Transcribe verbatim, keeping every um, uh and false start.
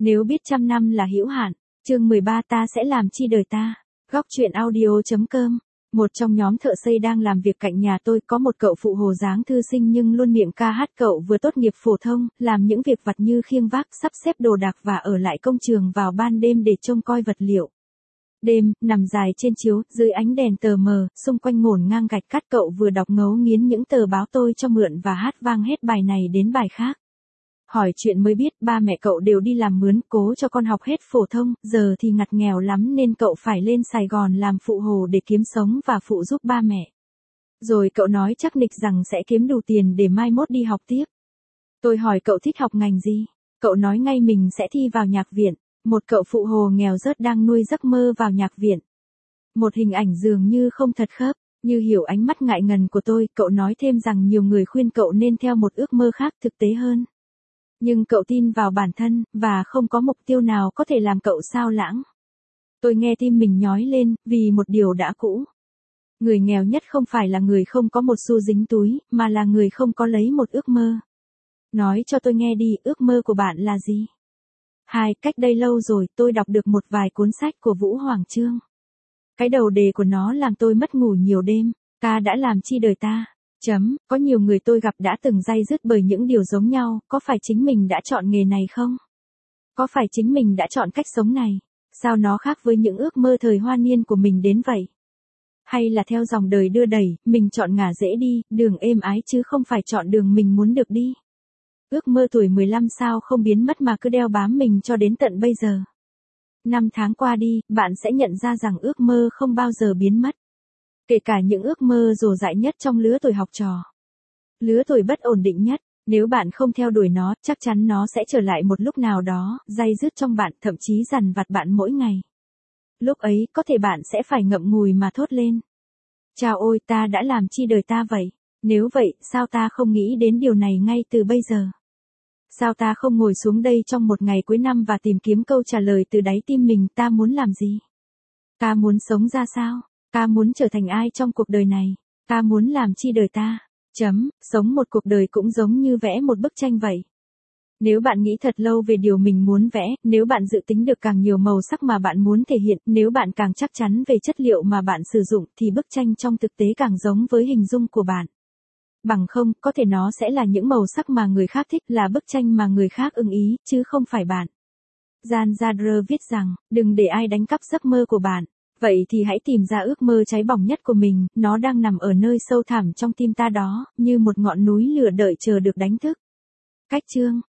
Nếu biết trăm năm là hữu hạn. Chương mười ba ta sẽ làm chi đời ta. Góc truyện audio.com. Một trong nhóm thợ xây đang làm việc cạnh nhà tôi có một cậu phụ hồ dáng thư sinh nhưng luôn miệng ca hát. Cậu vừa tốt nghiệp phổ thông, làm những việc vặt như khiêng vác, sắp xếp đồ đạc và ở lại công trường vào ban đêm để trông coi vật liệu. Đêm, nằm dài trên chiếu, dưới ánh đèn tờ mờ, xung quanh ngổn ngang gạch cát, cậu vừa đọc ngấu nghiến những tờ báo tôi cho mượn và hát vang hết bài này đến bài khác. Hỏi chuyện mới biết ba mẹ cậu đều đi làm mướn cố cho con học hết phổ thông, giờ thì ngặt nghèo lắm nên cậu phải lên Sài Gòn làm phụ hồ để kiếm sống và phụ giúp ba mẹ. Rồi cậu nói chắc nịch rằng sẽ kiếm đủ tiền để mai mốt đi học tiếp. Tôi hỏi cậu thích học ngành gì? Cậu nói ngay mình sẽ thi vào nhạc viện. Một cậu phụ hồ nghèo rớt đang nuôi giấc mơ vào nhạc viện. Một hình ảnh dường như không thật khớp. Như hiểu ánh mắt ngại ngần của tôi, cậu nói thêm rằng nhiều người khuyên cậu nên theo một ước mơ khác thực tế hơn. Nhưng cậu tin vào bản thân, và không có mục tiêu nào có thể làm cậu sao lãng. Tôi nghe tim mình nhói lên, vì một điều đã cũ. Người nghèo nhất không phải là người không có một xu dính túi, mà là người không có lấy một ước mơ. Nói cho tôi nghe đi, ước mơ của bạn là gì? Hai, cách đây lâu rồi, tôi đọc được một vài cuốn sách của Vũ Hoàng Chương. Cái đầu đề của nó làm tôi mất ngủ nhiều đêm. Ta đã làm chi đời ta? Chấm, có nhiều người tôi gặp đã từng day dứt bởi những điều giống nhau, có phải chính mình đã chọn nghề này không? Có phải chính mình đã chọn cách sống này? Sao nó khác với những ước mơ thời hoa niên của mình đến vậy? Hay là theo dòng đời đưa đẩy, mình chọn ngả dễ đi, đường êm ái chứ không phải chọn đường mình muốn được đi? Ước mơ tuổi mười lăm sao không biến mất mà cứ đeo bám mình cho đến tận bây giờ? Năm tháng qua đi, bạn sẽ nhận ra rằng ước mơ không bao giờ biến mất. Kể cả những ước mơ dồ dại nhất trong lứa tuổi học trò. Lứa tuổi bất ổn định nhất, nếu bạn không theo đuổi nó, chắc chắn nó sẽ trở lại một lúc nào đó, day dứt trong bạn, thậm chí dằn vặt bạn mỗi ngày. Lúc ấy, có thể bạn sẽ phải ngậm ngùi mà thốt lên. Chao ôi, ta đã làm chi đời ta vậy? Nếu vậy, sao ta không nghĩ đến điều này ngay từ bây giờ? Sao ta không ngồi xuống đây trong một ngày cuối năm và tìm kiếm câu trả lời từ đáy tim mình, ta muốn làm gì? Ta muốn sống ra sao? Ta muốn trở thành ai trong cuộc đời này? Ta muốn làm chi đời ta? Chấm, sống một cuộc đời cũng giống như vẽ một bức tranh vậy. Nếu bạn nghĩ thật lâu về điều mình muốn vẽ, nếu bạn dự tính được càng nhiều màu sắc mà bạn muốn thể hiện, nếu bạn càng chắc chắn về chất liệu mà bạn sử dụng, thì bức tranh trong thực tế càng giống với hình dung của bạn. Bằng không, có thể nó sẽ là những màu sắc mà người khác thích, là bức tranh mà người khác ưng ý, chứ không phải bạn. Jan Zadre viết rằng, đừng để ai đánh cắp giấc mơ của bạn. Vậy thì hãy tìm ra ước mơ cháy bỏng nhất của mình, nó đang nằm ở nơi sâu thẳm trong tim ta đó, như một ngọn núi lửa đợi chờ được đánh thức. Cách chương